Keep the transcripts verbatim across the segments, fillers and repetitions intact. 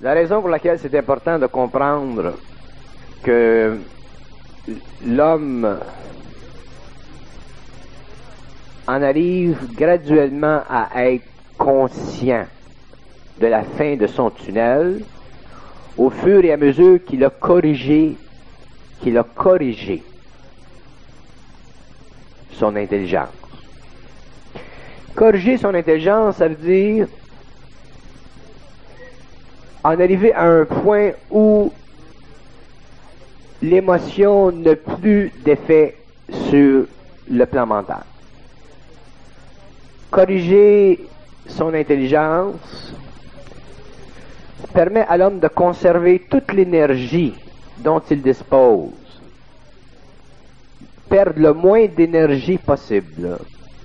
La raison pour laquelle c'est important de comprendre que l'homme en arrive graduellement à être conscient de la fin de son tunnel au fur et à mesure qu'il a corrigé, qu'il a corrigé son intelligence. Corriger son intelligence, ça veut dire en arriver à un point où l'émotion n'a plus d'effet sur le plan mental. Corriger son intelligence permet à l'homme de conserver toute l'énergie dont il dispose, perdre le moins d'énergie possible.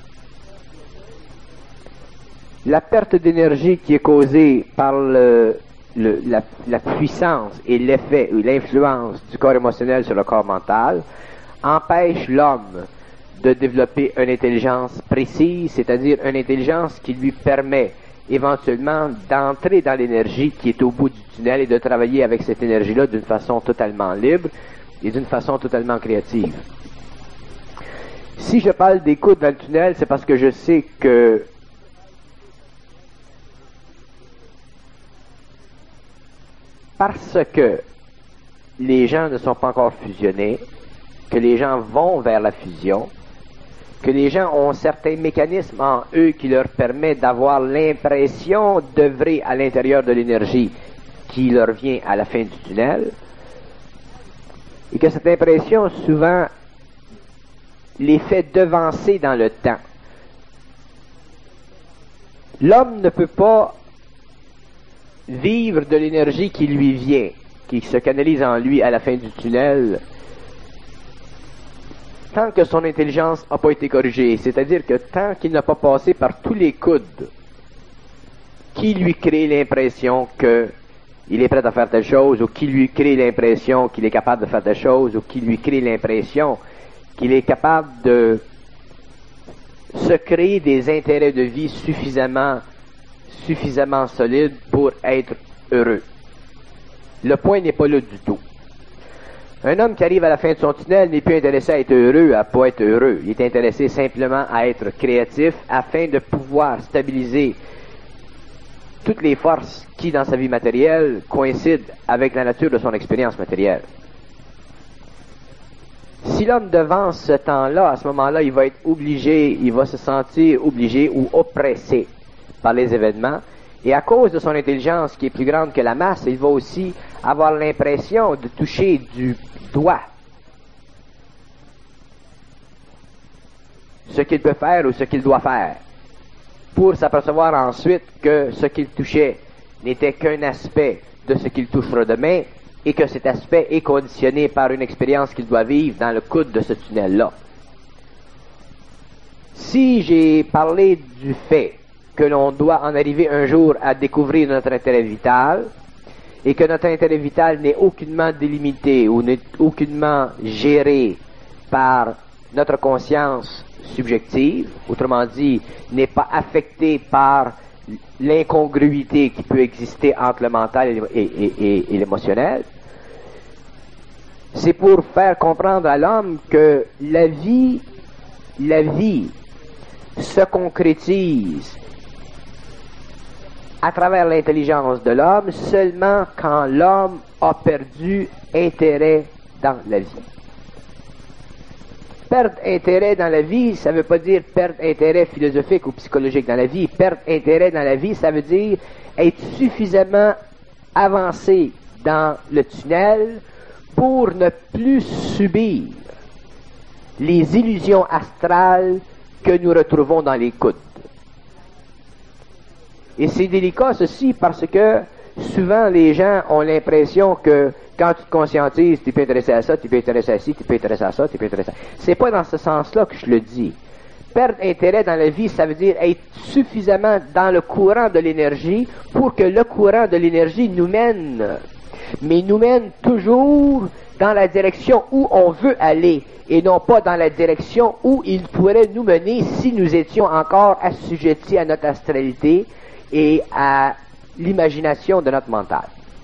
La perte d'énergie qui est causée par le, le, la, la puissance et l'effet ou l'influence du corps émotionnel sur le corps mental empêche l'homme de développer une intelligence précise, c'est-à-dire une intelligence qui lui permet éventuellement d'entrer dans l'énergie qui est au bout du tunnel et de travailler avec cette énergie-là d'une façon totalement libre et d'une façon totalement créative. Si je parle d'écoute dans le tunnel, c'est parce que je sais que parce que les gens ne sont pas encore fusionnés, que les gens vont vers la fusion, que les gens ont certains mécanismes en eux qui leur permettent d'avoir l'impression d'œuvrer à l'intérieur de l'énergie qui leur vient à la fin du tunnel, et que cette impression souvent les fait devancer dans le temps. L'homme ne peut pas vivre de l'énergie qui lui vient, qui se canalise en lui à la fin du tunnel, tant que son intelligence n'a pas été corrigée, c'est-à-dire que tant qu'il n'a pas passé par tous les coudes qui lui créent l'impression qu'il est prêt à faire telle chose, ou qui lui crée l'impression qu'il est capable de faire telle chose, ou qui lui crée l'impression qu'il est capable de se créer des intérêts de vie suffisamment, suffisamment solides pour être heureux. Le point n'est pas là du tout. Un homme qui arrive à la fin de son tunnel n'est plus intéressé à être heureux, à pas être heureux. Il est intéressé simplement à être créatif afin de pouvoir stabiliser toutes les forces qui, dans sa vie matérielle, coïncident avec la nature de son expérience matérielle. Si l'homme devance ce temps-là, à ce moment-là, il va être obligé, il va se sentir obligé ou oppressé par les événements. Et à cause de son intelligence qui est plus grande que la masse, il va aussi avoir l'impression de toucher du doigt ce qu'il peut faire ou ce qu'il doit faire, pour s'apercevoir ensuite que ce qu'il touchait n'était qu'un aspect de ce qu'il touchera demain, et que cet aspect est conditionné par une expérience qu'il doit vivre dans le coude de ce tunnel-là. Si j'ai parlé du fait que l'on doit en arriver un jour à découvrir notre intérêt vital, et que notre intérêt vital n'est aucunement délimité ou n'est aucunement géré par notre conscience subjective, autrement dit, n'est pas affecté par l'incongruité qui peut exister entre le mental et, et, et, et l'émotionnel, c'est pour faire comprendre à l'homme que la vie, la vie se concrétise à travers l'intelligence de l'homme seulement quand l'homme a perdu intérêt dans la vie. Perdre intérêt dans la vie, ça ne veut pas dire perdre intérêt philosophique ou psychologique dans la vie. Perdre intérêt dans la vie, ça veut dire être suffisamment avancé dans le tunnel pour ne plus subir les illusions astrales que nous retrouvons dans les coudes. Et c'est délicat ceci parce que souvent les gens ont l'impression que quand tu te conscientises, tu peux intéresser à ça, tu peux intéresser à ci, tu peux intéresser à ça, tu peux intéresser à ça. C'est pas dans ce sens-là que je le dis. Perdre intérêt dans la vie, ça veut dire être suffisamment dans le courant de l'énergie pour que le courant de l'énergie nous mène, mais nous mène toujours dans la direction où on veut aller et non pas dans la direction où il pourrait nous mener si nous étions encore assujettis à notre astralité et à l'imagination de notre mental.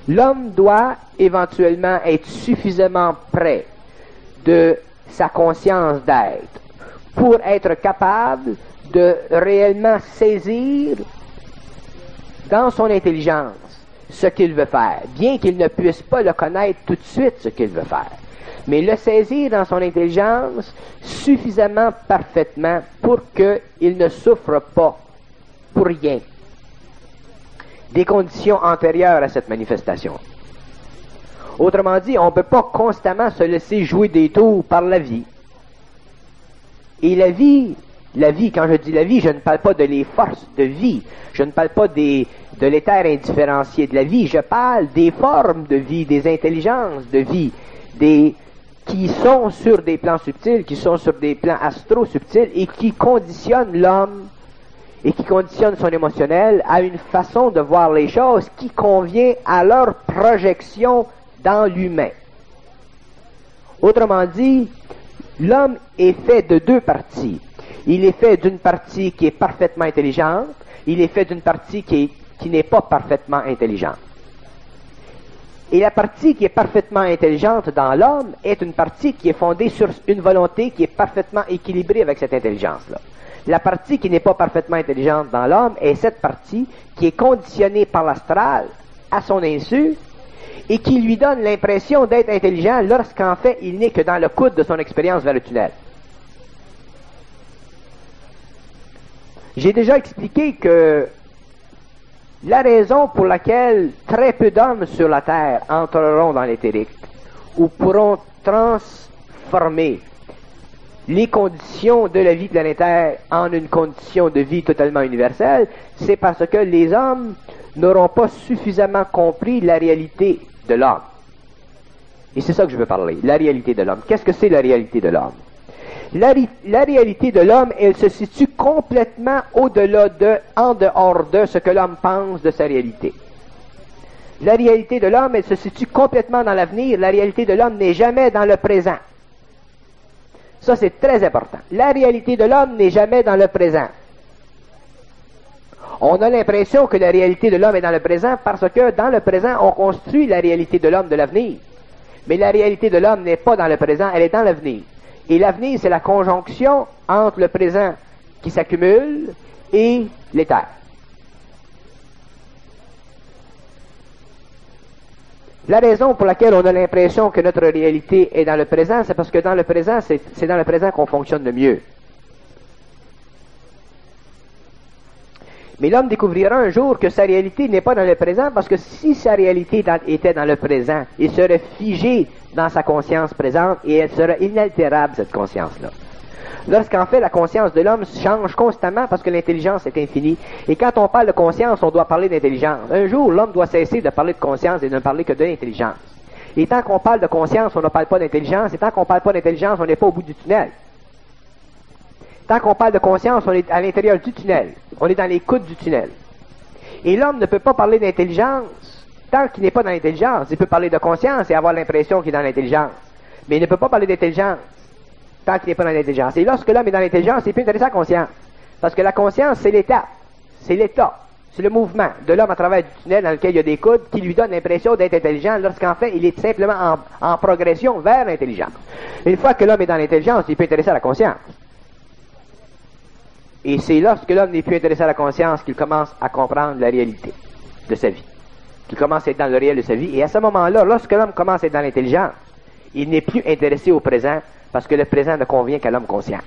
L'homme doit éventuellement être suffisamment près de sa conscience d'être pour être capable de réellement saisir dans son intelligence ce qu'il veut faire, bien qu'il ne puisse pas le connaître tout de suite ce qu'il veut faire, mais le saisir dans son intelligence suffisamment parfaitement pour qu'il ne souffre pas pour rien des conditions antérieures à cette manifestation. Autrement dit, on ne peut pas constamment se laisser jouer des tours par la vie. Et la vie, la vie, quand je dis la vie, je ne parle pas de les forces de vie, je ne parle pas des, de l'éther indifférencié de la vie, je parle des formes de vie, des intelligences de vie, des, qui sont sur des plans subtils, qui sont sur des plans astro-subtils et qui conditionnent l'homme et qui conditionnent son émotionnel à une façon de voir les choses qui convient à leur projection dans l'humain. Autrement dit, l'homme est fait de deux parties. Il est fait d'une partie qui est parfaitement intelligente, il est fait d'une partie qui, est, qui n'est pas parfaitement intelligente. Et la partie qui est parfaitement intelligente dans l'homme est une partie qui est fondée sur une volonté qui est parfaitement équilibrée avec cette intelligence-là. La partie qui n'est pas parfaitement intelligente dans l'homme est cette partie qui est conditionnée par l'astral à son insu et qui lui donne l'impression d'être intelligent lorsqu'en fait il n'est que dans le coude de son expérience vers le tunnel. J'ai déjà expliqué que la raison pour laquelle très peu d'hommes sur la Terre entreront dans l'éthérique ou pourront transformer les conditions de la vie planétaire en une condition de vie totalement universelle, c'est parce que les hommes n'auront pas suffisamment compris la réalité de l'homme. Et c'est ça que je veux parler, la réalité de l'homme. Qu'est-ce que c'est la réalité de l'homme? La, la réalité de l'homme, elle se situe complètement au-delà de, en dehors de ce que l'homme pense de sa réalité. La réalité de l'homme, elle se situe complètement dans l'avenir. La réalité de l'homme n'est jamais dans le présent. Ça, c'est très important. La réalité de l'homme n'est jamais dans le présent. On a l'impression que la réalité de l'homme est dans le présent parce que dans le présent, on construit la réalité de l'homme de l'avenir. Mais la réalité de l'homme n'est pas dans le présent, elle est dans l'avenir. Et l'avenir, c'est la conjonction entre le présent qui s'accumule et l'éther. La raison pour laquelle on a l'impression que notre réalité est dans le présent, c'est parce que dans le présent, c'est, c'est dans le présent qu'on fonctionne le mieux. Mais l'homme découvrira un jour que sa réalité n'est pas dans le présent, parce que si sa réalité dans, était dans le présent, il serait figé dans sa conscience présente et elle serait inaltérable, cette conscience-là. Lorsqu'en fait la conscience de l'homme change constamment parce que l'intelligence est infinie. Et quand on parle de conscience, on doit parler d'intelligence. Un jour, l'homme doit cesser de parler de conscience et de ne parler que de l'intelligence. Et tant qu'on parle de conscience, on ne parle pas d'intelligence. Et tant qu'on ne parle pas d'intelligence, on n'est pas au bout du tunnel. Tant qu'on parle de conscience, on est à l'intérieur du tunnel. On est dans les coudes du tunnel. Et l'homme ne peut pas parler d'intelligence tant qu'il n'est pas dans l'intelligence. Il peut parler de conscience et avoir l'impression qu'il est dans l'intelligence. Mais il ne peut pas parler d'intelligence tant qu'il n'est pas dans l'intelligence. Et lorsque l'homme est dans l'intelligence, il peut intéresser à la conscience. Parce que la conscience, c'est l'état. C'est l'état. C'est le mouvement de l'homme à travers du tunnel dans lequel il y a des coudes qui lui donne l'impression d'être intelligent lorsqu'en fait, il est simplement en, en progression vers l'intelligence. Une fois que l'homme est dans l'intelligence, il peut intéresser à la conscience. Et c'est lorsque l'homme n'est plus intéressé à la conscience qu'il commence à comprendre la réalité de sa vie. Qu'il commence à être dans le réel de sa vie. Et à ce moment-là, lorsque l'homme commence à être dans l'intelligence, il n'est plus intéressé au présent parce que le présent ne convient qu'à l'homme conscient.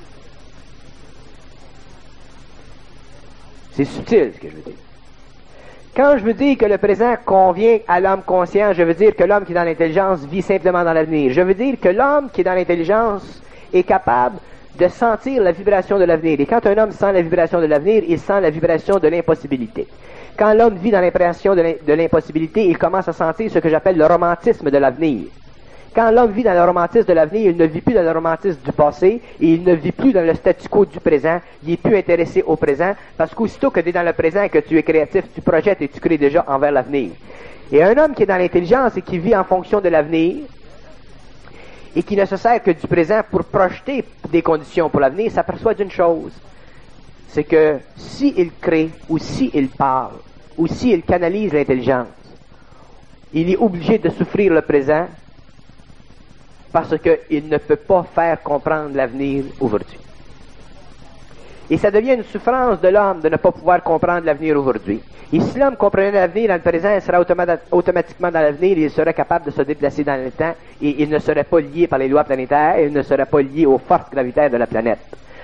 C'est subtil ce que je veux dire. Quand je veux dire que le présent convient à l'homme conscient, je veux dire que l'homme qui est dans l'intelligence vit simplement dans l'avenir. Je veux dire que l'homme qui est dans l'intelligence est capable de sentir la vibration de l'avenir. Et quand un homme sent la vibration de l'avenir, il sent la vibration de l'impossibilité. Quand l'homme vit dans l'impression de l'impossibilité, il commence à sentir ce que j'appelle le romantisme de l'avenir. Quand l'homme vit dans le romantisme de l'avenir, il ne vit plus dans le romantisme du passé et il ne vit plus dans le statu quo du présent. Il est plus intéressé au présent parce qu'aussitôt que tu es dans le présent et que tu es créatif, tu projettes et tu crées déjà envers l'avenir. Et un homme qui est dans l'intelligence et qui vit en fonction de l'avenir et qui ne se sert que du présent pour projeter des conditions pour l'avenir, s'aperçoit d'une chose. C'est que s'il crée ou s'il parle ou s'il canalise l'intelligence, il est obligé de souffrir le présent parce qu'il ne peut pas faire comprendre l'avenir aujourd'hui. Et ça devient une souffrance de l'homme de ne pas pouvoir comprendre l'avenir aujourd'hui. Et si l'homme comprenait l'avenir dans le présent, il serait automa- automatiquement dans l'avenir, il serait capable de se déplacer dans le temps et il ne serait pas lié par les lois planétaires, il ne serait pas lié aux forces gravitaires de la planète.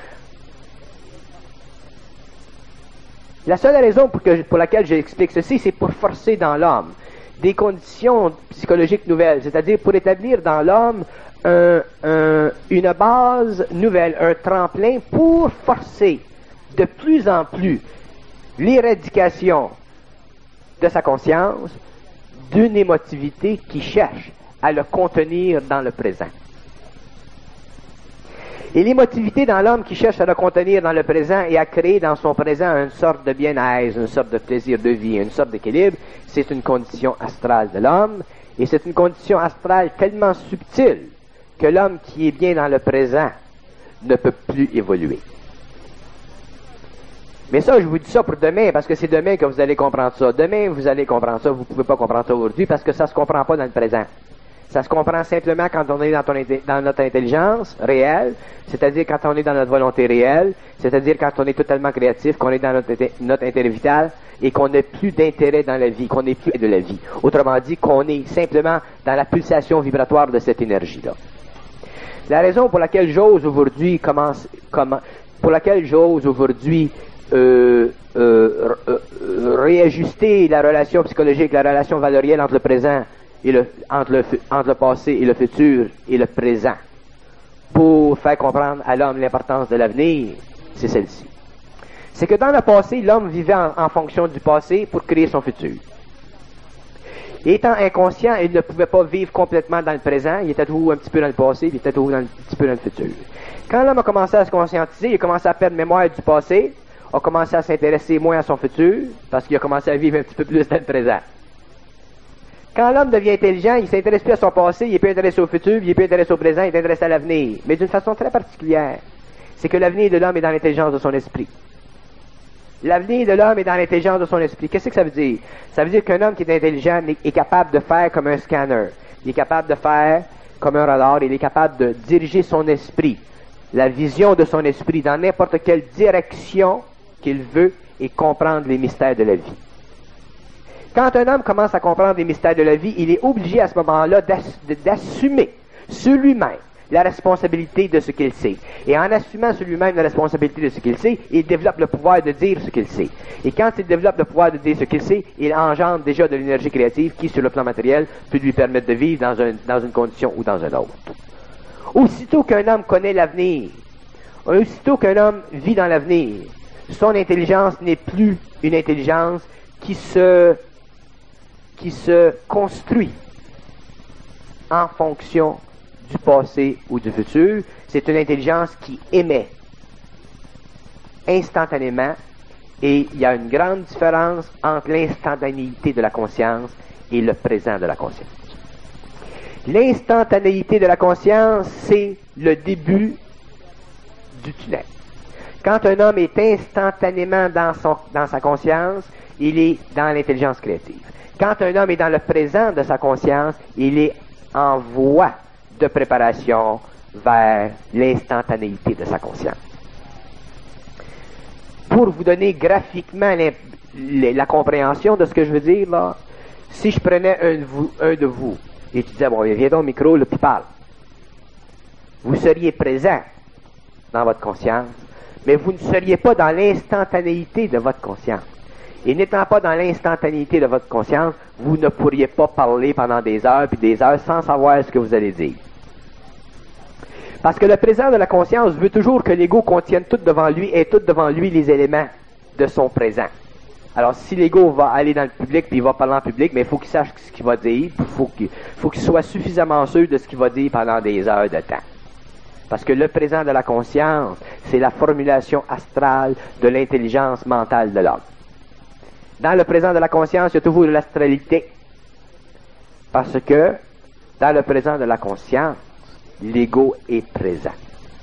La seule raison pour, que, pour laquelle j'explique ceci, c'est pour forcer dans l'homme des conditions psychologiques nouvelles, c'est-à-dire pour établir dans l'homme un, un, une base nouvelle, un tremplin pour forcer de plus en plus l'éradication de sa conscience d'une émotivité qui cherche à le contenir dans le présent. Et l'émotivité dans l'homme qui cherche à le contenir dans le présent et à créer dans son présent une sorte de bien-être, une sorte de plaisir de vie, une sorte d'équilibre, c'est une condition astrale de l'homme, et c'est une condition astrale tellement subtile que l'homme qui est bien dans le présent ne peut plus évoluer. Mais ça, je vous dis ça pour demain, parce que c'est demain que vous allez comprendre ça. Demain, vous allez comprendre ça, vous ne pouvez pas comprendre ça aujourd'hui, parce que ça ne se comprend pas dans le présent. Ça se comprend simplement quand on est dans, ton, dans notre intelligence réelle, c'est-à-dire quand on est dans notre volonté réelle, c'est-à-dire quand on est totalement créatif, qu'on est dans notre, notre intérêt vital et qu'on n'a plus d'intérêt dans la vie, qu'on n'est plus de la vie. Autrement dit, qu'on est simplement dans la pulsation vibratoire de cette énergie-là. La raison pour laquelle j'ose aujourd'hui commence, comment, pour laquelle j'ose aujourd'hui euh, euh, euh, réajuster la relation psychologique, la relation valorielle entre le présent et le, entre, le, entre le passé et le futur et le présent, pour faire comprendre à l'homme l'importance de l'avenir, c'est celle-ci. C'est que dans le passé, l'homme vivait en, en fonction du passé pour créer son futur. Étant inconscient, il ne pouvait pas vivre complètement dans le présent, il était toujours un petit peu dans le passé, il était toujours dans, un petit peu dans le futur. Quand l'homme a commencé à se conscientiser, il a commencé à perdre mémoire du passé, a commencé à s'intéresser moins à son futur, parce qu'il a commencé à vivre un petit peu plus dans le présent. Quand l'homme devient intelligent, il ne s'intéresse plus à son passé, il est plus intéressé au futur, il est plus intéressé au présent, il est intéressé à l'avenir, mais d'une façon très particulière. C'est que l'avenir de l'homme est dans l'intelligence de son esprit. L'avenir de l'homme est dans l'intelligence de son esprit. Qu'est-ce que ça veut dire? Ça veut dire qu'un homme qui est intelligent est capable de faire comme un scanner. Il est capable de faire comme un radar. Il est capable de diriger son esprit, la vision de son esprit, dans n'importe quelle direction qu'il veut et comprendre les mystères de la vie. Quand un homme commence à comprendre les mystères de la vie, il est obligé à ce moment-là d'assumer sur lui-même la responsabilité de ce qu'il sait. Et en assumant sur lui-même la responsabilité de ce qu'il sait, il développe le pouvoir de dire ce qu'il sait. Et quand il développe le pouvoir de dire ce qu'il sait, il engendre déjà de l'énergie créative qui, sur le plan matériel, peut lui permettre de vivre dans, un, dans une condition ou dans une autre. Aussitôt qu'un homme connaît l'avenir, aussitôt qu'un homme vit dans l'avenir, son intelligence n'est plus une intelligence qui se, qui se construit en fonction du passé ou du futur. C'est une intelligence qui émet instantanément, et il y a une grande différence entre l'instantanéité de la conscience et le présent de la conscience. L'instantanéité de la conscience, c'est le début du tunnel. Quand un homme est instantanément dans, son, dans sa conscience, il est dans l'intelligence créative. Quand un homme est dans le présent de sa conscience, il est en voie de préparation vers l'instantanéité de sa conscience. Pour vous donner graphiquement la compréhension de ce que je veux dire, là, si je prenais un de vous, un de vous et tu disais, bon, viens donc au micro, là, puis parle, vous seriez présent dans votre conscience, mais vous ne seriez pas dans l'instantanéité de votre conscience. Et n'étant pas dans l'instantanéité de votre conscience, vous ne pourriez pas parler pendant des heures puis des heures sans savoir ce que vous allez dire. Parce que le présent de la conscience veut toujours que l'ego contienne tout devant lui et tout devant lui les éléments de son présent. Alors, si l'ego va aller dans le public puis il va parler en public, mais il faut qu'il sache ce qu'il va dire, il faut qu'il faut qu'il soit suffisamment sûr de ce qu'il va dire pendant des heures de temps. Parce que le présent de la conscience, c'est la formulation astrale de l'intelligence mentale de l'homme. Dans le présent de la conscience, il y a toujours de l'astralité. Parce que, dans le présent de la conscience, l'ego est présent.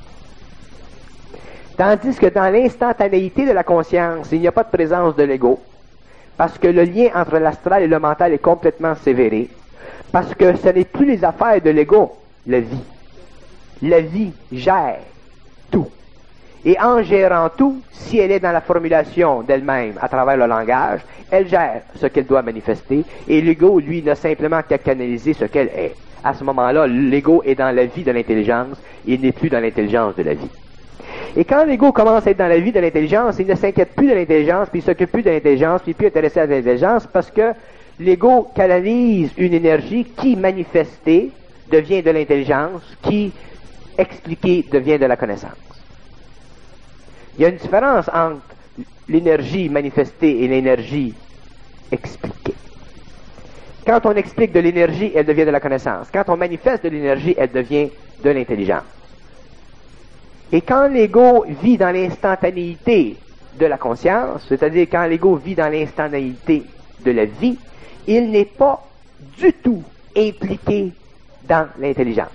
Tandis que dans l'instantanéité de la conscience, il n'y a pas de présence de l'ego. Parce que le lien entre l'astral et le mental est complètement sévéré. Parce que ce n'est plus les affaires de l'ego, la vie. La vie gère tout. Et en gérant tout, si elle est dans la formulation d'elle-même à travers le langage, elle gère ce qu'elle doit manifester, et l'ego, lui, n'a simplement qu'à canaliser ce qu'elle est. À ce moment-là, l'ego est dans la vie de l'intelligence, il n'est plus dans l'intelligence de la vie. Et quand l'ego commence à être dans la vie de l'intelligence, il ne s'inquiète plus de l'intelligence, puis il s'occupe plus de l'intelligence, puis il n'est plus intéressé à l'intelligence, parce que l'ego canalise une énergie qui, manifestée, devient de l'intelligence, qui, expliquée, devient de la connaissance. Il y a une différence entre l'énergie manifestée et l'énergie expliquée. Quand on explique de l'énergie, elle devient de la connaissance. Quand on manifeste de l'énergie, elle devient de l'intelligence. Et quand l'ego vit dans l'instantanéité de la conscience, c'est-à-dire quand l'ego vit dans l'instantanéité de la vie, il n'est pas du tout impliqué dans l'intelligence.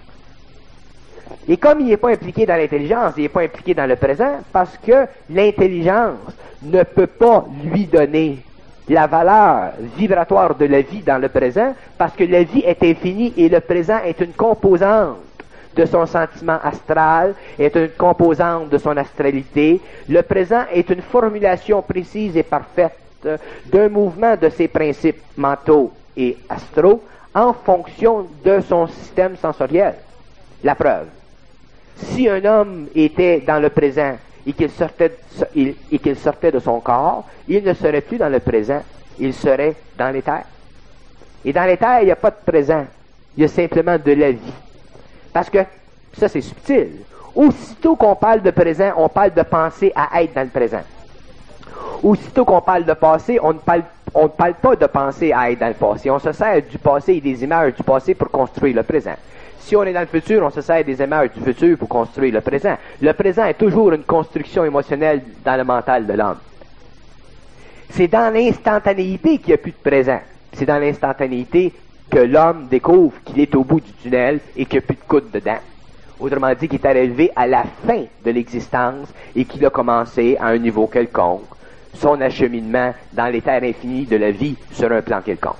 Et comme il n'est pas impliqué dans l'intelligence, il n'est pas impliqué dans le présent, parce que l'intelligence ne peut pas lui donner la valeur vibratoire de la vie dans le présent, parce que la vie est infinie et le présent est une composante de son sentiment astral, est une composante de son astralité. Le présent est une formulation précise et parfaite d'un mouvement de ses principes mentaux et astraux en fonction de son système sensoriel. La preuve. Si un homme était dans le présent et qu'il sortait, et qu'il sortait de son corps, il ne serait plus dans le présent, il serait dans l'éther. Et dans l'éther, il n'y a pas de présent, il y a simplement de la vie. Parce que, ça c'est subtil, aussitôt qu'on parle de présent, on parle de penser à être dans le présent. Aussitôt qu'on parle de passé, on ne parle, on ne parle pas de penser à être dans le passé. On se sert du passé et des images du passé pour construire le présent. Si on est dans le futur, on se sert des images du futur pour construire le présent. Le présent est toujours une construction émotionnelle dans le mental de l'homme. C'est dans l'instantanéité qu'il n'y a plus de présent. C'est dans l'instantanéité que l'homme découvre qu'il est au bout du tunnel et qu'il n'y a plus de coude dedans. Autrement dit, qu'il est arrivé à la fin de l'existence et qu'il a commencé à un niveau quelconque son acheminement dans les terres infinies de la vie sur un plan quelconque.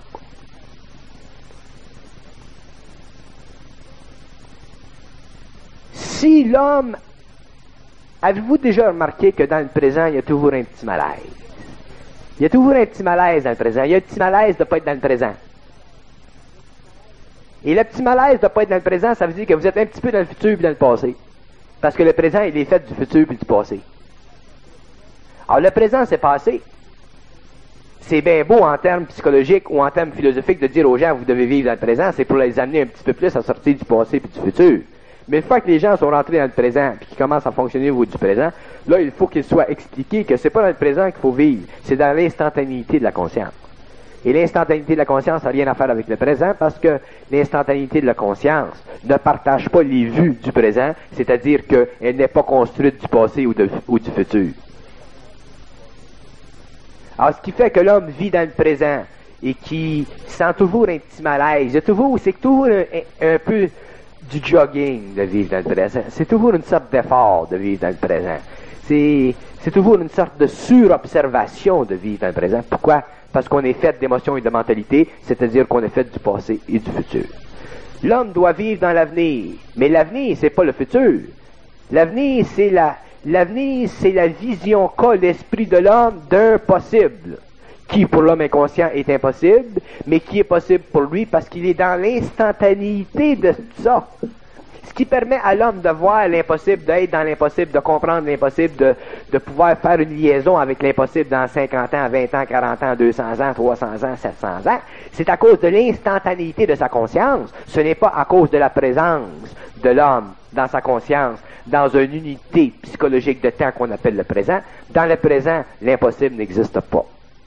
Si l'homme... Avez-vous déjà remarqué que dans le présent, il y a toujours un petit malaise? Il y a toujours un petit malaise dans le présent. Il y a un petit malaise de ne pas être dans le présent. Et le petit malaise de ne pas être dans le présent, ça veut dire que vous êtes un petit peu dans le futur et dans le passé. Parce que le présent, il est fait du futur et du passé. Alors, le présent, c'est passé. C'est bien beau en termes psychologiques ou en termes philosophiques de dire aux gens, vous devez vivre dans le présent, c'est pour les amener un petit peu plus à sortir du passé et du futur. Mais une fois que les gens sont rentrés dans le présent et qu'ils commencent à fonctionner au niveau du présent, là, il faut qu'il soit expliqué que c'est pas dans le présent qu'il faut vivre, c'est dans l'instantanéité de la conscience. Et l'instantanéité de la conscience n'a rien à faire avec le présent parce que l'instantanéité de la conscience ne partage pas les vues du présent, c'est-à-dire qu'elle n'est pas construite du passé ou, de, ou du futur. Alors, ce qui fait que l'homme vit dans le présent et qui sent toujours un petit malaise, il y a toujours, c'est toujours un, un, un peu du jogging de vivre dans le présent. C'est toujours une sorte d'effort de vivre dans le présent. C'est, c'est toujours une sorte de surobservation de vivre dans le présent. Pourquoi? Parce qu'on est fait d'émotions et de mentalité, c'est-à-dire qu'on est fait du passé et du futur. L'homme doit vivre dans l'avenir, mais l'avenir, c'est pas le futur. L'avenir, c'est la, l'avenir, c'est la vision qu'a l'esprit de l'homme d'un possible, qui pour l'homme inconscient est impossible, mais qui est possible pour lui parce qu'il est dans l'instantanéité de ça. Ce qui permet à l'homme de voir l'impossible, d'être dans l'impossible, de comprendre l'impossible, de, de pouvoir faire une liaison avec l'impossible dans cinquante ans, vingt ans, quarante ans, deux cents ans, trois cents ans, sept cents ans. C'est à cause de l'instantanéité de sa conscience. Ce n'est pas à cause de la présence de l'homme dans sa conscience, dans une unité psychologique de temps qu'on appelle le présent. Dans le présent, l'impossible n'existe pas.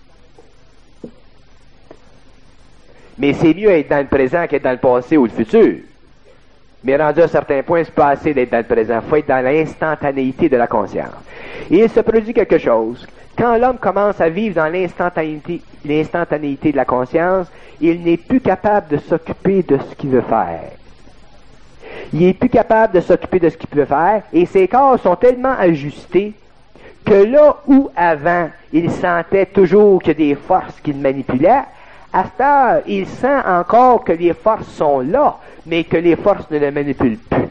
Mais c'est mieux être dans le présent qu'être dans le passé ou le futur. Mais rendu à un certain point, c'est pas assez d'être dans le présent. Il faut être dans l'instantanéité de la conscience. Et il se produit quelque chose. Quand l'homme commence à vivre dans l'instantanéité, l'instantanéité de la conscience, il n'est plus capable de s'occuper de ce qu'il veut faire. Il n'est plus capable de s'occuper de ce qu'il peut faire, et ses corps sont tellement ajustés que là où avant, il sentait toujours qu'il y a des forces qu'il manipulait, à cette heure, il sent encore que les forces sont là, mais que les forces ne le manipulent plus.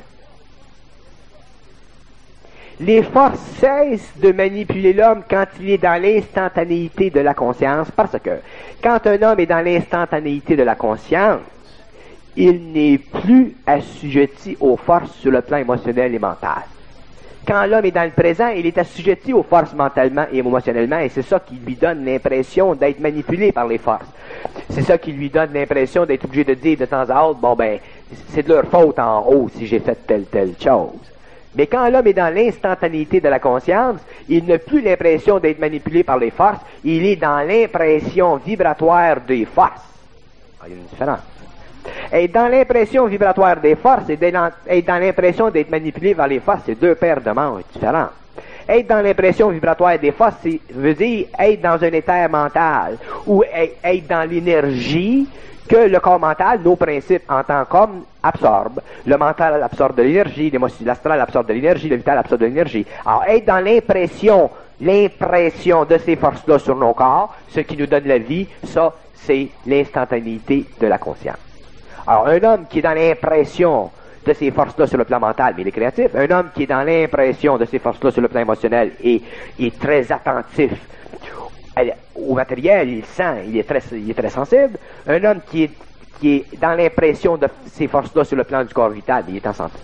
Les forces cessent de manipuler l'homme quand il est dans l'instantanéité de la conscience, parce que quand un homme est dans l'instantanéité de la conscience, il n'est plus assujetti aux forces sur le plan émotionnel et mental. Quand l'homme est dans le présent, il est assujetti aux forces mentalement et émotionnellement, et c'est ça qui lui donne l'impression d'être manipulé par les forces. C'est ça qui lui donne l'impression d'être obligé de dire de temps à autre, bon ben, c'est de leur faute en haut si j'ai fait telle, telle chose. Mais quand l'homme est dans l'instantanéité de la conscience, il n'a plus l'impression d'être manipulé par les forces, il est dans l'impression vibratoire des forces. Il y a une différence. Être dans l'impression vibratoire des forces et être dans l'impression d'être manipulé par les forces, c'est deux paires de manches différentes. Être dans l'impression vibratoire des forces, c'est veut dire être dans un état mental ou être dans l'énergie que le corps mental, nos principes en tant qu'homme, absorbe. Le mental absorbe de l'énergie, l'astral absorbe de l'énergie, le vital absorbe de l'énergie. Alors, être dans l'impression, l'impression de ces forces-là sur nos corps, ce qui nous donne la vie, ça, c'est l'instantanéité de la conscience. Alors, un homme qui est dans l'impression de ces forces-là sur le plan mental, mais il est créatif. Un homme qui est dans l'impression de ces forces-là sur le plan émotionnel et est très attentif au matériel, il sent, il est très, il est très sensible. Un homme qui est, qui est dans l'impression de ces forces-là sur le plan du corps vital, il est en santé.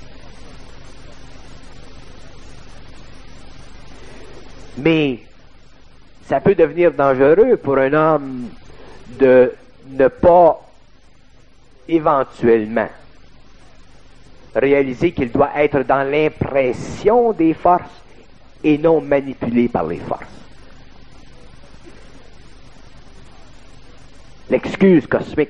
Mais ça peut devenir dangereux pour un homme de ne pas éventuellement réaliser qu'il doit être dans l'impression des forces et non manipulé par les forces. L'excuse cosmique.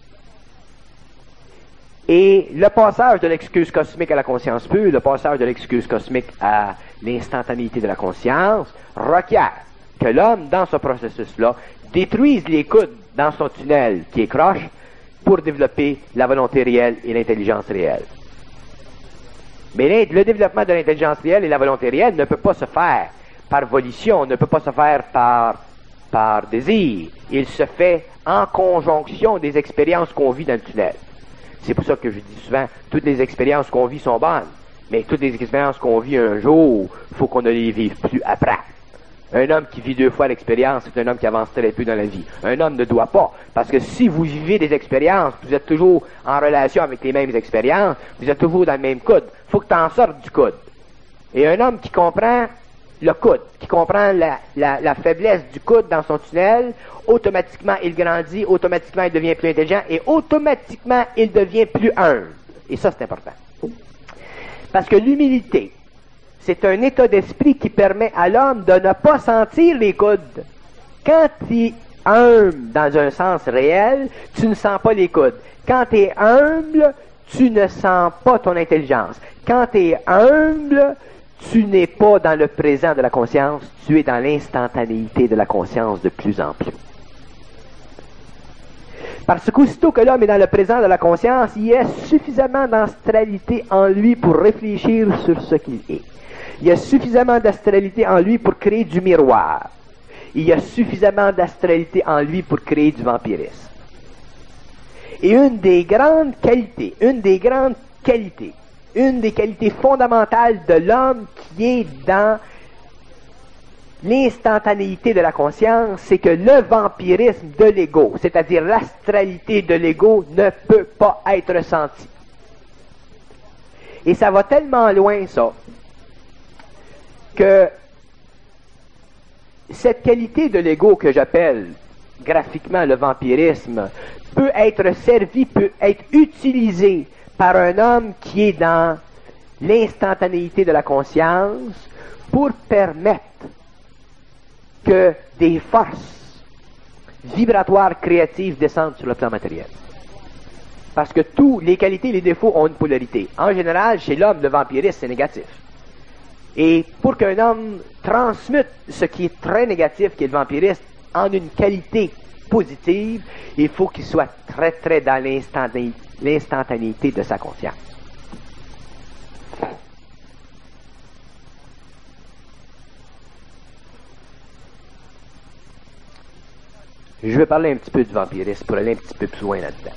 Et le passage de l'excuse cosmique à la conscience pure, le passage de l'excuse cosmique à l'instantanéité de la conscience, requiert que l'homme, dans ce processus-là, détruise les coudes dans son tunnel qui est croche pour développer la volonté réelle et l'intelligence réelle. Mais le développement de l'intelligence réelle et la volonté réelle ne peut pas se faire par volition, ne peut pas se faire par, par désir. Il se fait en conjonction des expériences qu'on vit dans le tunnel. C'est pour ça que je dis souvent, toutes les expériences qu'on vit sont bonnes, mais toutes les expériences qu'on vit un jour, il faut qu'on ne les vive plus après. Un homme qui vit deux fois l'expérience, c'est un homme qui avance très peu dans la vie. Un homme ne doit pas, parce que si vous vivez des expériences, vous êtes toujours en relation avec les mêmes expériences, vous êtes toujours dans le même coude. Il faut que tu en sortes du coude. Et un homme qui comprend le coude, qui comprend la, la, la faiblesse du coude dans son tunnel, automatiquement il grandit, automatiquement il devient plus intelligent et automatiquement il devient plus humble. Et ça, c'est important. Parce que l'humilité, c'est un état d'esprit qui permet à l'homme de ne pas sentir les coudes. Quand tu es humble dans un sens réel, tu ne sens pas les coudes. Quand tu es humble, tu ne sens pas ton intelligence. Quand tu es humble, tu n'es pas dans le présent de la conscience, tu es dans l'instantanéité de la conscience de plus en plus. Parce qu'aussitôt que l'homme est dans le présent de la conscience, il y a suffisamment d'astralité en lui pour réfléchir sur ce qu'il est. Il y a suffisamment d'astralité en lui pour créer du miroir. Il y a suffisamment d'astralité en lui pour créer du vampirisme. Et une des grandes qualités, une des grandes qualités, une des qualités fondamentales de l'homme qui est dans l'instantanéité de la conscience, c'est que le vampirisme de l'ego, c'est-à-dire l'astralité de l'ego, ne peut pas être senti. Et ça va tellement loin, ça, que cette qualité de l'ego que j'appelle graphiquement le vampirisme peut être servie, peut être utilisée par un homme qui est dans l'instantanéité de la conscience pour permettre que des forces vibratoires créatives descendent sur le plan matériel. Parce que tous les qualités et les défauts ont une polarité. En général, chez l'homme, le vampirisme, c'est négatif. Et pour qu'un homme transmute ce qui est très négatif, qui est le vampirisme, en une qualité positive, il faut qu'il soit très, très dans l'instantanéité de sa conscience. Je vais parler un petit peu du vampirisme pour aller un petit peu plus loin là-dedans.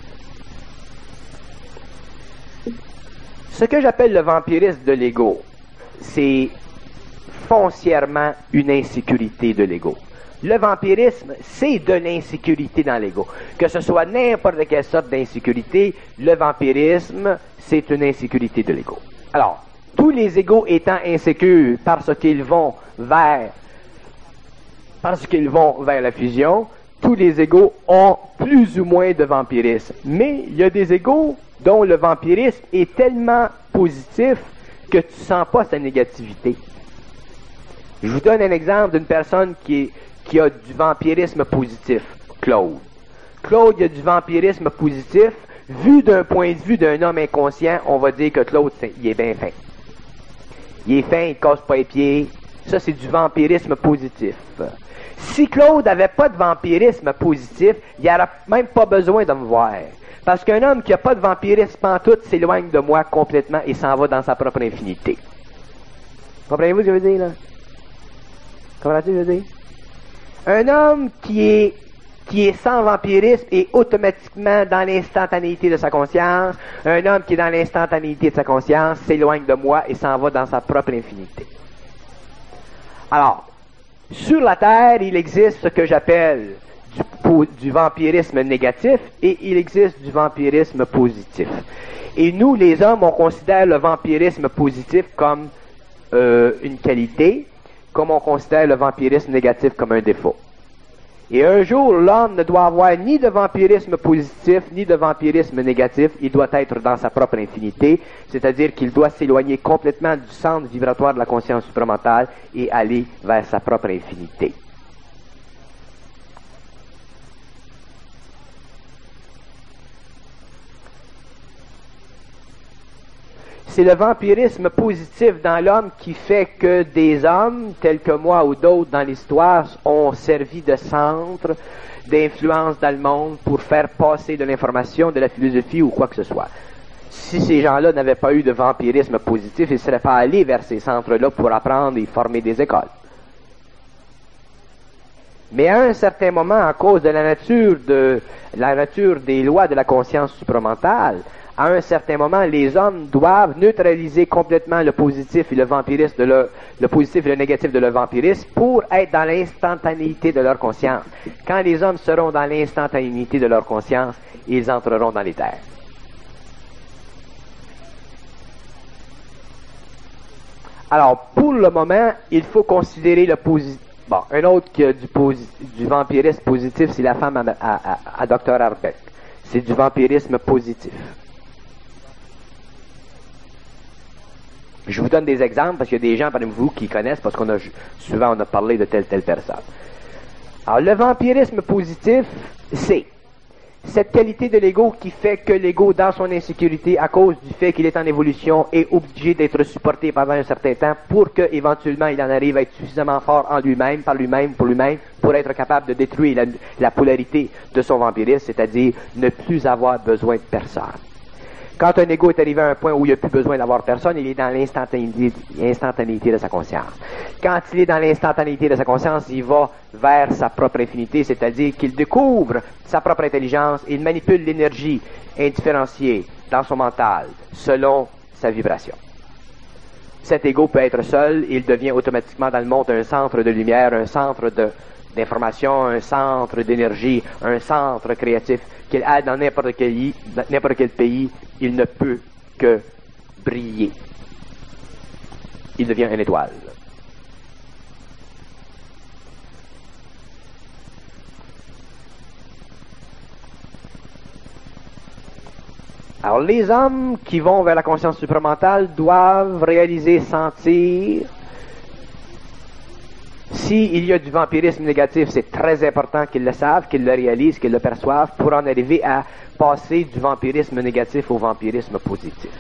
Ce que j'appelle le vampirisme de l'ego, c'est foncièrement une insécurité de l'ego. Le vampirisme, c'est de l'insécurité dans l'ego. Que ce soit n'importe quelle sorte d'insécurité, le vampirisme, c'est une insécurité de l'ego. Alors, tous les égos étant insécures parce qu'ils vont vers parce qu'ils vont vers la fusion, tous les égos ont plus ou moins de vampirisme. Mais il y a des égos dont le vampirisme est tellement positif que tu ne sens pas sa négativité. Je vous donne un exemple d'une personne qui, est, qui a du vampirisme positif, Claude. Claude il a du vampirisme positif. Vu d'un point de vue d'un homme inconscient, on va dire que Claude, il est bien fin. Il est fin, il ne casse pas les pieds. Ça, c'est du vampirisme positif. Si Claude n'avait pas de vampirisme positif, il n'aurait même pas besoin de me voir. Parce qu'un homme qui n'a pas de vampirisme pantoute s'éloigne de moi complètement et s'en va dans sa propre infinité. Comprenez-vous ce que je veux dire, là? Comprenez-vous ce que je veux dire? Un homme qui est, qui est sans vampirisme est automatiquement dans l'instantanéité de sa conscience. Un homme qui est dans l'instantanéité de sa conscience s'éloigne de moi et s'en va dans sa propre infinité. Alors, sur la Terre, il existe ce que j'appelle du, du vampirisme négatif et il existe du vampirisme positif. Et nous, les hommes, on considère le vampirisme positif comme euh, une qualité, comme on considère le vampirisme négatif comme un défaut. Et un jour, l'homme ne doit avoir ni de vampirisme positif, ni de vampirisme négatif. Il doit être dans sa propre infinité, c'est-à-dire qu'il doit s'éloigner complètement du centre vibratoire de la conscience supramentale et aller vers sa propre infinité. C'est le vampirisme positif dans l'homme qui fait que des hommes, tels que moi ou d'autres dans l'histoire, ont servi de centre d'influence dans le monde pour faire passer de l'information, de la philosophie ou quoi que ce soit. Si ces gens-là n'avaient pas eu de vampirisme positif, ils ne seraient pas allés vers ces centres-là pour apprendre et former des écoles. Mais à un certain moment, à cause de la nature, de, la nature des lois de la conscience supramentale, à un certain moment, les hommes doivent neutraliser complètement le positif et le vampirisme de leur, le positif et le négatif de leur vampirisme pour être dans l'instantanéité de leur conscience. Quand les hommes seront dans l'instantanéité de leur conscience, ils entreront dans les terres. Alors, pour le moment, il faut considérer le positif. Bon, un autre qui a du, posi- du vampirisme positif, c'est la femme à, à, à, à docteur Arbeck. C'est du vampirisme positif. Je vous donne des exemples parce qu'il y a des gens parmi vous qui connaissent parce qu'on a souvent on a parlé de telle telle personne. Alors le vampirisme positif, c'est cette qualité de l'ego qui fait que l'ego dans son insécurité à cause du fait qu'il est en évolution est obligé d'être supporté pendant un certain temps pour que éventuellement il en arrive à être suffisamment fort en lui-même, par lui-même, pour lui-même, pour être capable de détruire la, la polarité de son vampirisme, c'est-à-dire ne plus avoir besoin de personne. Quand un ego est arrivé à un point où il n'a plus besoin d'avoir personne, il est dans l'instantanéité, l'instantanéité de sa conscience. Quand il est dans l'instantanéité de sa conscience, il va vers sa propre infinité, c'est-à-dire qu'il découvre sa propre intelligence, il manipule l'énergie indifférenciée dans son mental selon sa vibration. Cet ego peut être seul, il devient automatiquement dans le monde un centre de lumière, un centre de, d'information, un centre d'énergie, un centre créatif, qu'il aille dans n'importe quel, n'importe quel pays, il ne peut que briller. Il devient une étoile. Alors, les hommes qui vont vers la conscience supramentale doivent réaliser, sentir. S'il y a du vampirisme négatif, c'est très important qu'ils le savent, qu'ils le réalisent, qu'ils le perçoivent pour en arriver à passer du vampirisme négatif au vampirisme positif.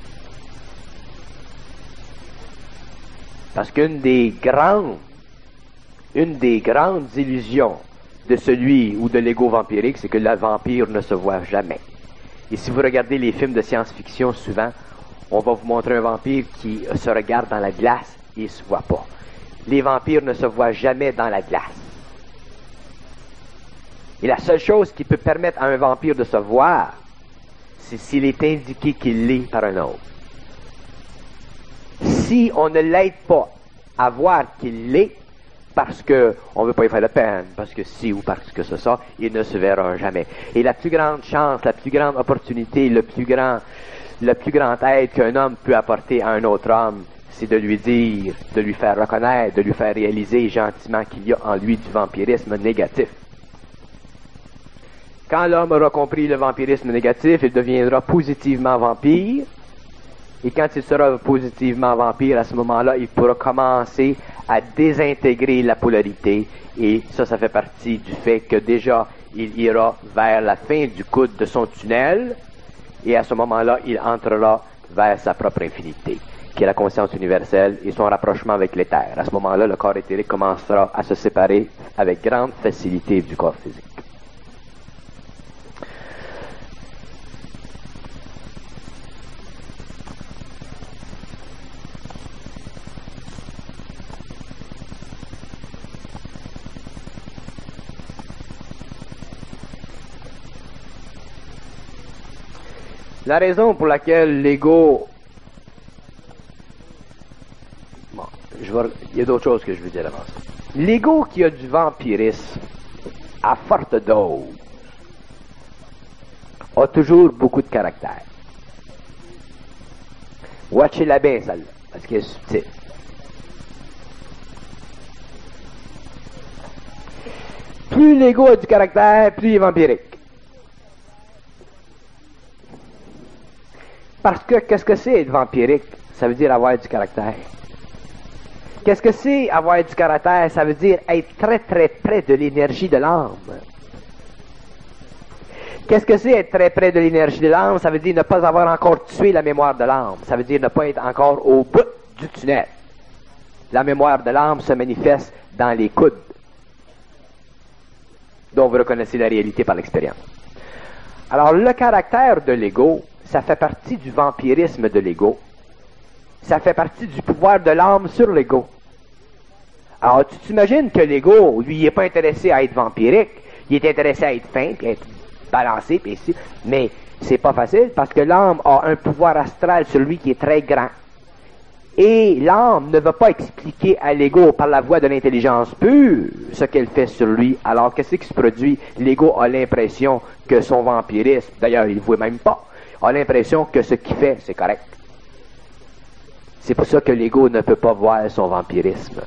Parce qu'une des grandes, une des grandes illusions de celui ou de l'ego vampirique, c'est que le vampire ne se voit jamais. Et si vous regardez les films de science-fiction, souvent, on va vous montrer un vampire qui se regarde dans la glace et il ne se voit pas. Les vampires ne se voient jamais dans la glace. Et la seule chose qui peut permettre à un vampire de se voir, c'est s'il est indiqué qu'il l'est par un autre. Si on ne l'aide pas à voir qu'il l'est, parce qu'on ne veut pas lui faire de peine, parce que si ou parce que c'est ça, il ne se verra jamais. Et la plus grande chance, la plus grande opportunité, le plus grand, le plus grand aide qu'un homme peut apporter à un autre homme, c'est de lui dire, de lui faire reconnaître, de lui faire réaliser gentiment qu'il y a en lui du vampirisme négatif. Quand l'homme aura compris le vampirisme négatif, il deviendra positivement vampire. Et quand il sera positivement vampire, à ce moment-là, il pourra commencer à désintégrer la polarité. Et ça, ça fait partie du fait que déjà, il ira vers la fin du coude de son tunnel. Et à ce moment-là, il entrera vers sa propre infinité, qui est la conscience universelle et son rapprochement avec l'éther. À ce moment-là, le corps éthérique commencera à se séparer avec grande facilité du corps physique. La raison pour laquelle l'ego... Bon, je vais... il y a d'autres choses que je veux dire avant ça. L'ego qui a du vampirisme à forte dose a toujours beaucoup de caractère. Watchez-la bien, celle-là, parce qu'elle est subtile. Plus l'ego a du caractère, plus il est vampirique. Parce que, qu'est-ce que c'est être vampirique? Ça veut dire avoir du caractère. Qu'est-ce que c'est avoir du caractère? Ça veut dire être très très près de l'énergie de l'âme. Qu'est-ce que c'est être très près de l'énergie de l'âme? Ça veut dire ne pas avoir encore tué la mémoire de l'âme. Ça veut dire ne pas être encore au bout du tunnel. La mémoire de l'âme se manifeste dans les coudes, dont vous reconnaissez la réalité par l'expérience. Alors, le caractère de l'ego, ça fait partie du vampirisme de l'ego. Ça fait partie du pouvoir de l'âme sur l'ego. Alors, tu t'imagines que l'ego, lui, il n'est pas intéressé à être vampirique, il est intéressé à être fin, puis à être balancé, puis ici. Mais c'est pas facile, parce que l'âme a un pouvoir astral sur lui qui est très grand. Et l'âme ne va pas expliquer à l'ego par la voie de l'intelligence pure ce qu'elle fait sur lui. Alors, qu'est-ce qui se produit? L'ego a l'impression que son vampirisme, d'ailleurs, il ne voit même pas, a l'impression que ce qu'il fait, c'est correct. C'est pour ça que l'ego ne peut pas voir son vampirisme.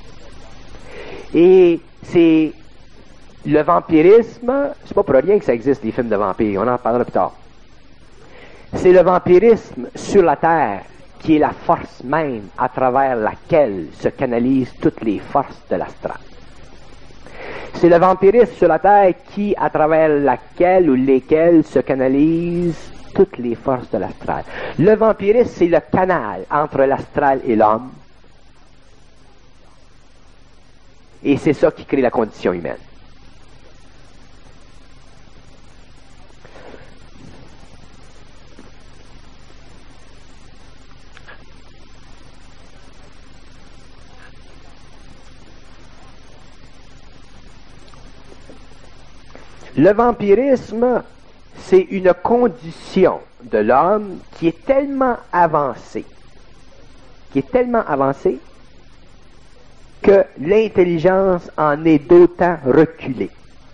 Et c'est le vampirisme, c'est pas pour rien que ça existe, les films de vampires, on en parlera plus tard. C'est le vampirisme sur la Terre qui est la force même à travers laquelle se canalisent toutes les forces de l'astral. C'est le vampirisme sur la Terre qui, à travers laquelle ou lesquelles se canalisent toutes les forces de l'astral. Le vampirisme, c'est le canal entre l'astral et l'homme. Et c'est ça qui crée la condition humaine. Le vampirisme, c'est une condition de l'homme qui est tellement avancée, qui est tellement avancée que l'intelligence en est d'autant reculée.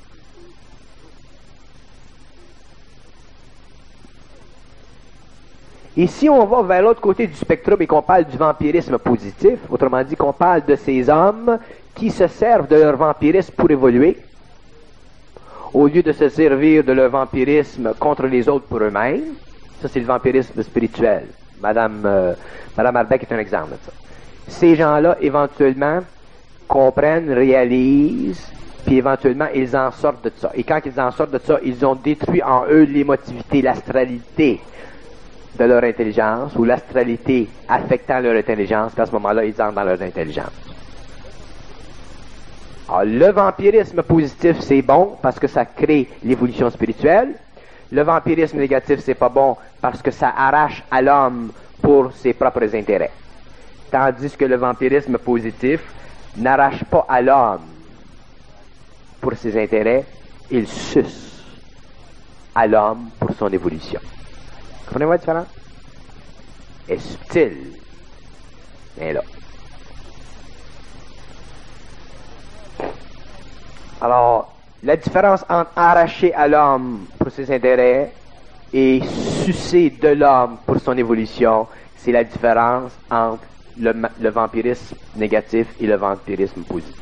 Et si on va vers l'autre côté du spectrum et qu'on parle du vampirisme positif, autrement dit qu'on parle de ces hommes qui se servent de leur vampirisme pour évoluer, au lieu de se servir de leur vampirisme contre les autres pour eux-mêmes, ça c'est le vampirisme spirituel. Madame, euh, Madame Arbeck est un exemple de ça. Ces gens-là, éventuellement, comprennent, réalisent, puis éventuellement, ils en sortent de ça. Et quand ils en sortent de ça, ils ont détruit en eux l'émotivité, l'astralité de leur intelligence, ou l'astralité affectant leur intelligence, qu'à ce moment-là, ils entrent dans leur intelligence. Alors, le vampirisme positif, c'est bon parce que ça crée l'évolution spirituelle. Le vampirisme négatif, c'est pas bon parce que ça arrache à l'homme pour ses propres intérêts. Tandis que le vampirisme positif n'arrache pas à l'homme pour ses intérêts, il suce à l'homme pour son évolution. Comprenez-vous la différence? Elle est subtile. Mais là. Alors, la différence entre arracher à l'homme pour ses intérêts et sucer de l'homme pour son évolution, c'est la différence entre le, le vampirisme négatif et le vampirisme positif.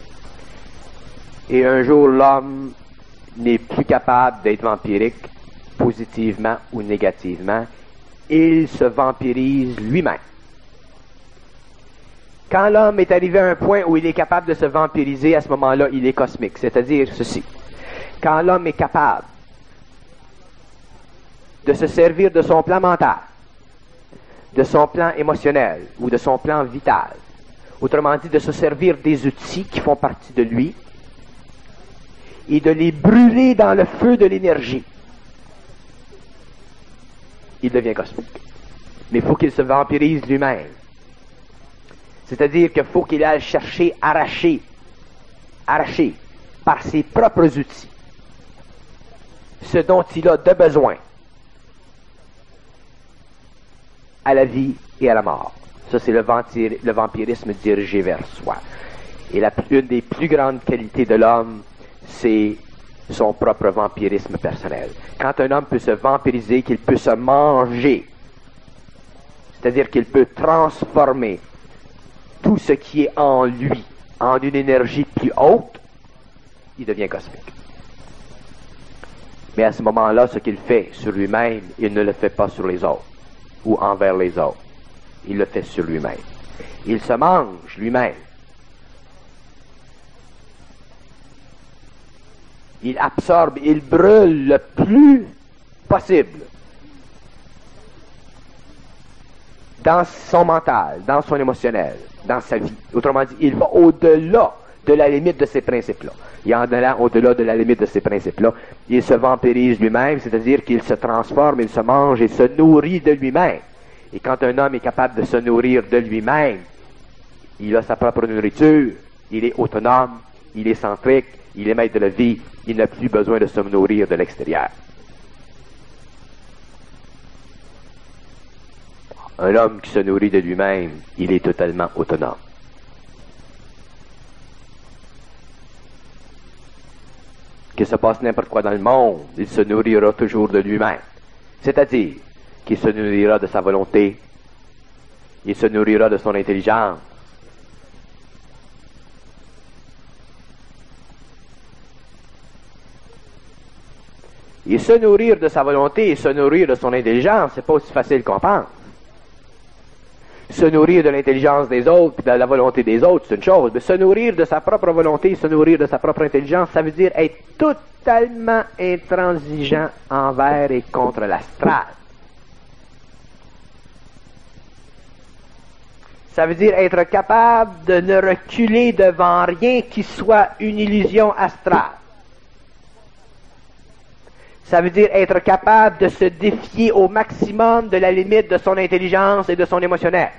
Et un jour, l'homme n'est plus capable d'être vampirique positivement ou négativement. Il se vampirise lui-même. Quand l'homme est arrivé à un point où il est capable de se vampiriser, à ce moment-là, il est cosmique. C'est-à-dire ceci. Quand l'homme est capable de se servir de son plan mental, de son plan émotionnel ou de son plan vital, autrement dit, de se servir des outils qui font partie de lui et de les brûler dans le feu de l'énergie, il devient cosmique. Mais il faut qu'il se vampirise lui-même. C'est-à-dire qu'il faut qu'il aille chercher, arracher, arracher par ses propres outils ce dont il a de besoin à la vie et à la mort. Ça, c'est le, vampir, le vampirisme dirigé vers soi. Et la, une des plus grandes qualités de l'homme, c'est son propre vampirisme personnel. Quand un homme peut se vampiriser, qu'il peut se manger, c'est-à-dire qu'il peut transformer tout ce qui est en lui en une énergie plus haute, il devient cosmique. Mais à ce moment-là, ce qu'il fait sur lui-même, il ne le fait pas sur les autres ou envers les autres. Il le fait sur lui-même. Il se mange lui-même. Il absorbe, il brûle le plus possible dans son mental, dans son émotionnel, dans sa vie. Autrement dit, il va au-delà de la limite de ces principes-là. Et en allant au-delà de la limite de ces principes-là, il se vampirise lui-même, c'est-à-dire qu'il se transforme, il se mange et se nourrit de lui-même. Et quand un homme est capable de se nourrir de lui-même, il a sa propre nourriture, il est autonome, il est centrique, il est maître de la vie, il n'a plus besoin de se nourrir de l'extérieur. Un homme qui se nourrit de lui-même, il est totalement autonome. Qu'il se passe n'importe quoi dans le monde, il se nourrira toujours de lui-même. C'est-à-dire qu'il se nourrira de sa volonté, il se nourrira de son intelligence. Et se nourrir de sa volonté et se nourrir de son intelligence, c'est pas aussi facile qu'on pense. Se nourrir de l'intelligence des autres, de la volonté des autres, c'est une chose. Mais se nourrir de sa propre volonté, se nourrir de sa propre intelligence, ça veut dire être totalement intransigeant envers et contre l'astral. Ça veut dire être capable de ne reculer devant rien qui soit une illusion astrale. Ça veut dire être capable de se défier au maximum de la limite de son intelligence et de son émotionnel.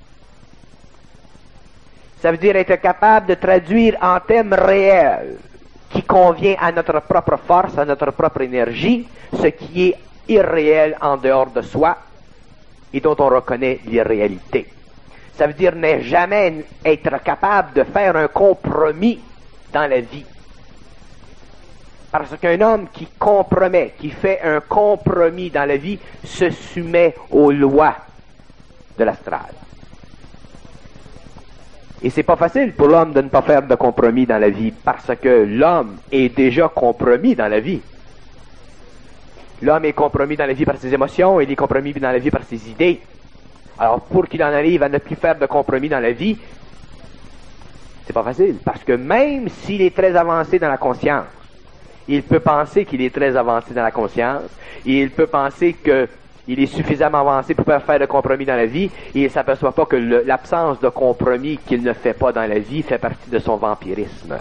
Ça veut dire être capable de traduire en thèmes réels qui convient à notre propre force, à notre propre énergie, ce qui est irréel en dehors de soi et dont on reconnaît l'irréalité. Ça veut dire ne jamais être capable de faire un compromis dans la vie. Parce qu'un homme qui compromet, qui fait un compromis dans la vie, se soumet aux lois de l'astral. Et c'est pas facile pour l'homme de ne pas faire de compromis dans la vie, parce que l'homme est déjà compromis dans la vie. L'homme est compromis dans la vie par ses émotions, il est compromis dans la vie par ses idées. Alors pour qu'il en arrive à ne plus faire de compromis dans la vie, c'est pas facile, parce que même s'il est très avancé dans la conscience, il peut penser qu'il est très avancé dans la conscience, et il peut penser qu'il est suffisamment avancé pour faire de compromis dans la vie, et il ne s'aperçoit pas que le, l'absence de compromis qu'il ne fait pas dans la vie fait partie de son vampirisme.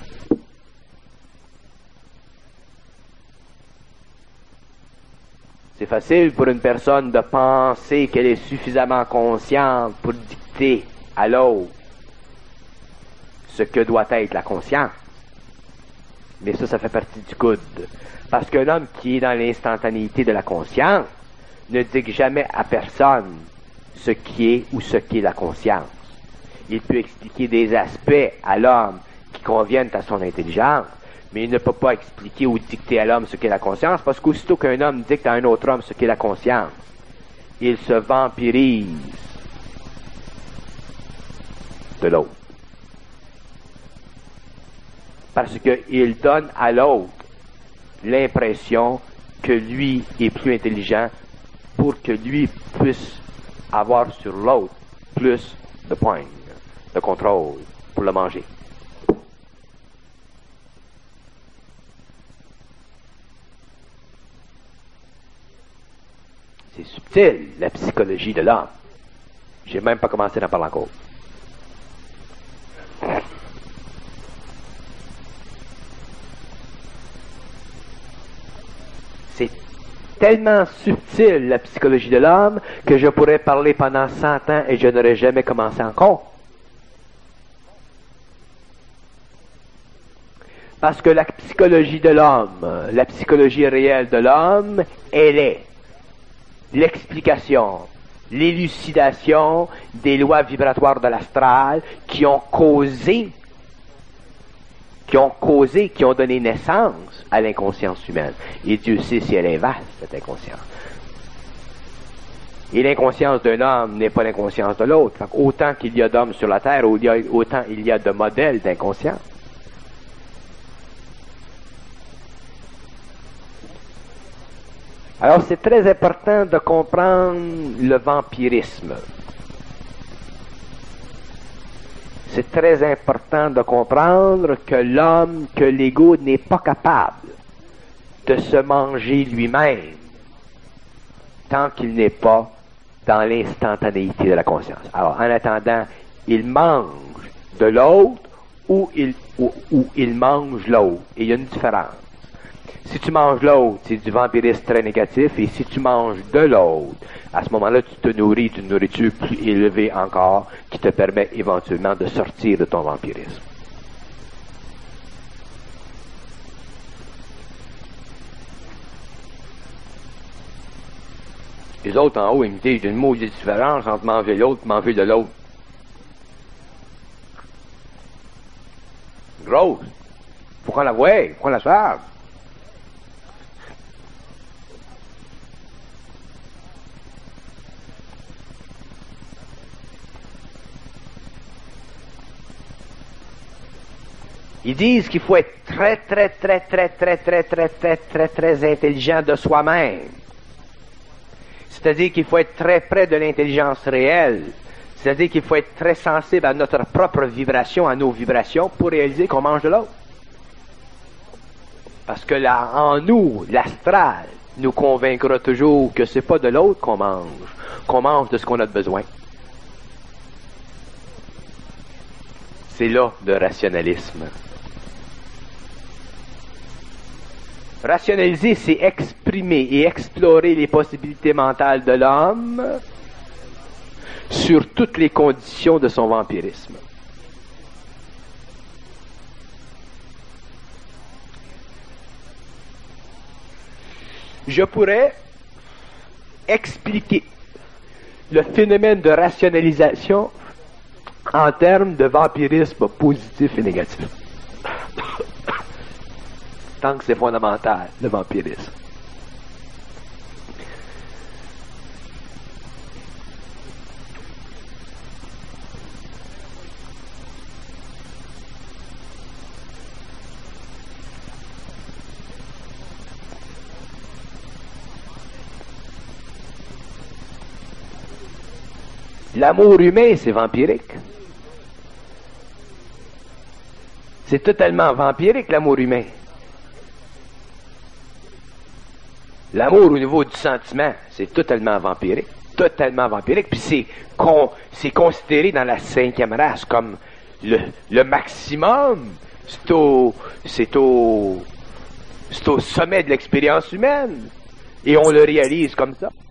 C'est facile pour une personne de penser qu'elle est suffisamment consciente pour dicter à l'autre ce que doit être la conscience. Mais ça, ça fait partie du good. Parce que l'homme qui est dans l'instantanéité de la conscience ne dit jamais à personne ce qui est ou ce qu'est la conscience. Il peut expliquer des aspects à l'homme qui conviennent à son intelligence, mais il ne peut pas expliquer ou dicter à l'homme ce qu'est la conscience, parce qu'aussitôt qu'un homme dicte à un autre homme ce qu'est la conscience, il se vampirise de l'autre. Parce qu'il donne à l'autre l'impression que lui est plus intelligent pour que lui puisse avoir sur l'autre plus de points, de contrôle pour le manger. C'est subtil, la psychologie de l'homme. J'ai même pas commencé d'en parler encore. C'est tellement subtil, la psychologie de l'homme, que je pourrais parler pendant cent ans et je n'aurais jamais commencé encore. Parce que la psychologie de l'homme, la psychologie réelle de l'homme, elle est l'explication, l'élucidation des lois vibratoires de l'astral qui ont causé, qui ont causé, qui ont donné naissance à l'inconscience humaine. Et Dieu sait si elle est vaste, cette inconscience. Et l'inconscience d'un homme n'est pas l'inconscience de l'autre. Autant qu'il y a d'hommes sur la Terre, autant il y a de modèles d'inconscience. Alors, c'est très important de comprendre le vampirisme. C'est très important de comprendre que l'homme, que l'ego n'est pas capable de se manger lui-même tant qu'il n'est pas dans l'instantanéité de la conscience. Alors, en attendant, il mange de l'autre ou il, ou, ou il mange l'autre. Et il y a une différence. Si tu manges l'autre, c'est du vampirisme très négatif, et si tu manges de l'autre, à ce moment-là, tu te nourris d'une nourriture plus élevée encore, qui te permet éventuellement de sortir de ton vampirisme. Les autres en haut, ils me disent, il y a une maudite différence entre manger l'autre et manger de l'autre. Grosse. Faut qu'on la voie, faut qu'on la sache. Ils disent qu'il faut être très, très, très, très, très, très, très, très, très, très intelligent de soi-même. C'est-à-dire qu'il faut être très près de l'intelligence réelle. C'est-à-dire qu'il faut être très sensible à notre propre vibration, à nos vibrations, pour réaliser qu'on mange de l'autre. Parce que là, en nous, l'astral nous convaincra toujours que c'est pas de l'autre qu'on mange, qu'on mange de ce qu'on a besoin. C'est là le rationalisme. Rationaliser, c'est exprimer et explorer les possibilités mentales de l'homme sur toutes les conditions de son vampirisme. Je pourrais expliquer le phénomène de rationalisation en termes de vampirisme positif et négatif. Tant que c'est fondamental, le vampirisme. L'amour humain, c'est vampirique. C'est totalement vampirique, l'amour humain. L'amour au niveau du sentiment, c'est totalement vampirique. Totalement vampirique. Puis c'est, con, c'est considéré dans la cinquième race comme le, le maximum. C'est au, c'est au, c'est au sommet de l'expérience humaine. Et on le réalise comme ça.